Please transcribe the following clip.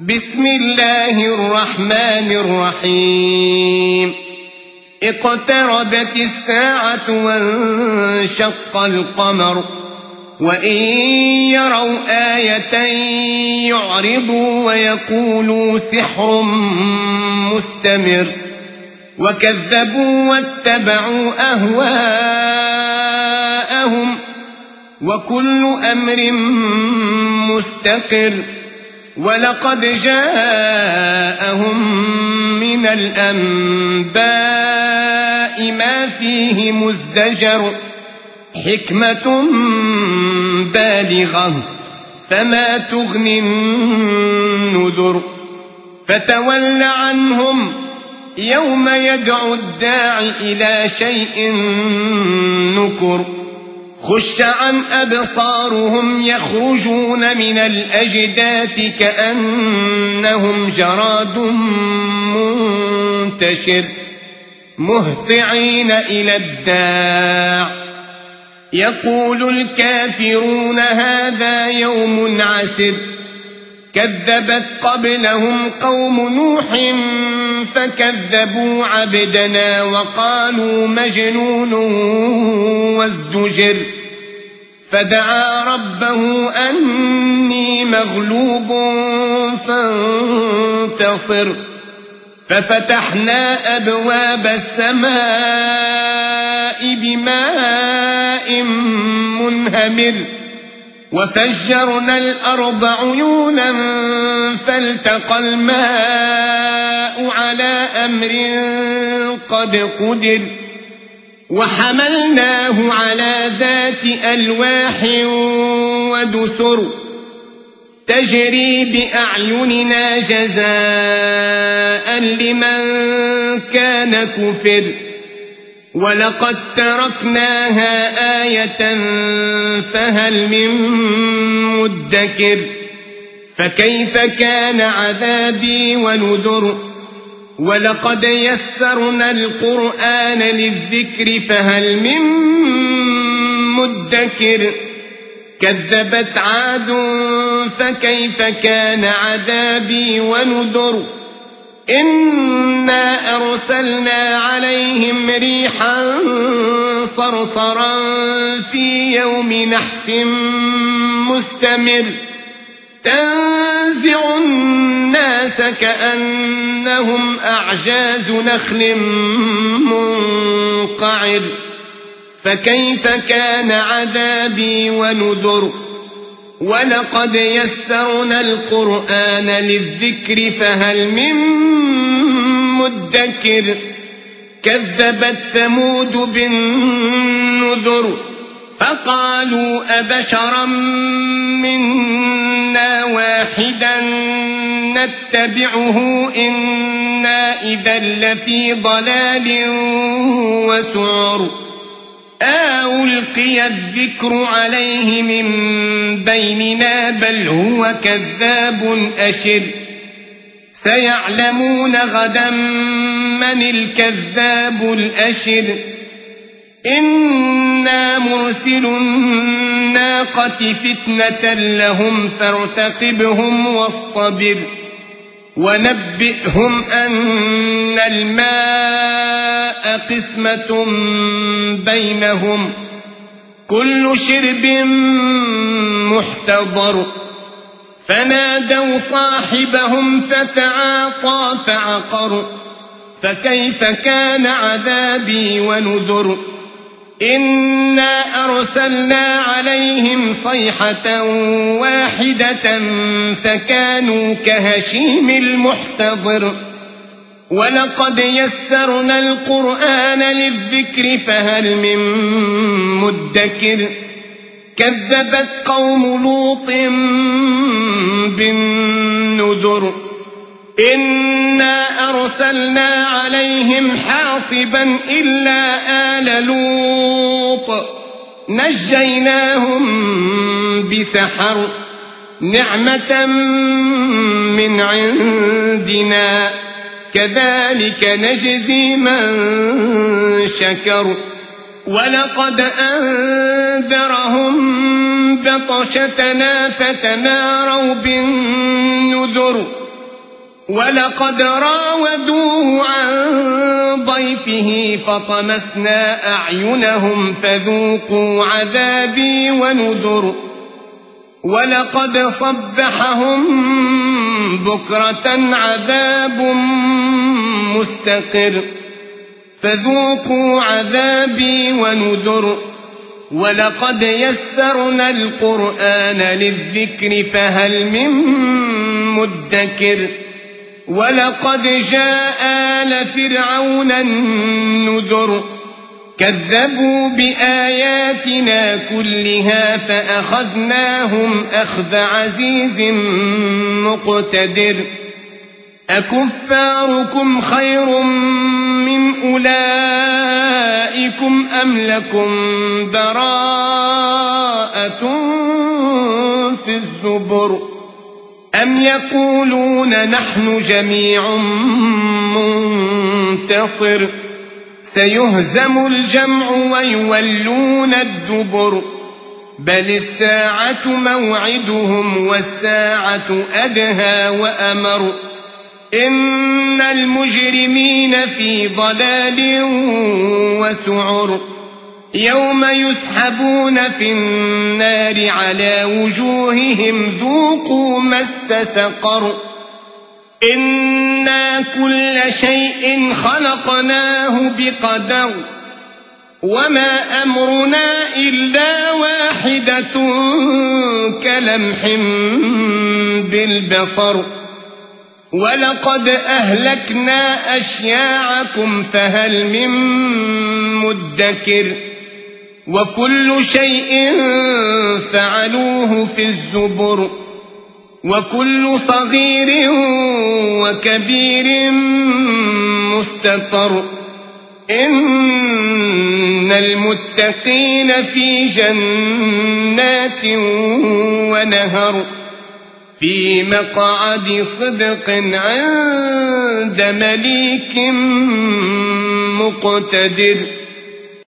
بسم الله الرحمن الرحيم. اقتربت الساعة وانشق القمر وإن يروا آية يعرضوا ويقولوا سحر مستمر وكذبوا واتبعوا أهواءهم وكل أمر مستقر ولقد جاءهم من الأنباء ما فيه مزدجر حكمة بالغة فما تغني النذر فتول عنهم يوم يدعو الداعي إلى شيء نكر خش عن أبصارهم يخرجون من الأجداث كأنهم جراد منتشر مهطعين إلى الداع يقول الكافرون هذا يوم عسر كذبت قبلهم قوم نوح فكذبوا عبدنا وقالوا مجنون وازدجر فدعا ربه أني مغلوب فانتصر ففتحنا أبواب السماء بماء منهمر وفجرنا الأرض عيونا فالتقى الماء على أمر قد قدر وحملناه على ذات ألواح ودسر تجري بأعيننا جزاء لمن كان كفر ولقد تركناها آية فهل من مدكر فكيف كان عذابي ونذر ولقد يسرنا القرآن للذكر فهل من مدكر كذبت عاد فكيف كان عذابي ونذر إنا أرسلنا عليهم ريحا صرصرا في يوم نحس مستمر تنزع الناس كأنهم أعجاز نخل منقعر فكيف كان عذابي ونذر ولقد يسرنا القرآن للذكر فهل من مدكر كذبت ثمود بالنذر فقالوا أبشرا منا واحدا نتبعه إنا إذا لفي ضلال وسعر ألقي الذكر عليه من بيننا بل هو كذاب أشر سيعلمون غدا من الكذاب الأشر إنا مرسل الناقة فتنة لهم فارتقبهم واصطبر ونبئهم أن الماء قسمة بينهم كل شرب محتضر فنادوا صاحبهم فتعاطى فعقر فكيف كان عذابي ونذر إنا أرسلنا عليهم صيحة واحدة فكانوا كهشيم المحتضر ولقد يسرنا القرآن للذكر فهل من مدكر كذبت قوم لوط بالنذر إنا أرسلنا عليهم حاصبا إلا آل لوط نجيناهم بسحر نعمة من عندنا كذلك نجزي من شكر ولقد أنذرهم بطشتنا فتماروا بالنذر ولقد راودوه عن ضيفه فطمسنا أعينهم فذوقوا عذابي ونذر ولقد صبحهم بكرة عذاب مستقر فذوقوا عذابي ونذر ولقد يسرنا القرآن للذكر فهل من مدكر ولقد جاء آل فرعون النذر كذبوا بآياتنا كلها فأخذناهم أخذ عزيز مقتدر أكفاركم خير من أولئكم أم لكم براءة في الزبر أم يقولون نحن جميع منتصر سيهزم الجمع ويولون الدبر بل الساعة موعدهم والساعة أدهى وأمر إن المجرمين في ضلال وسعر يوم يسحبون في النار على وجوههم ذوقوا مس سقر إنا كل شيء خلقناه بقدر وما أمرنا إلا واحدة كلمح بالبصر ولقد أهلكنا أشياعكم فهل من مدكر وكل شيء فعلوه في الزبر وكل صغير وكبير مستطر إن المتقين في جنات ونهر في مقعد صدق عند مليك مقتدر.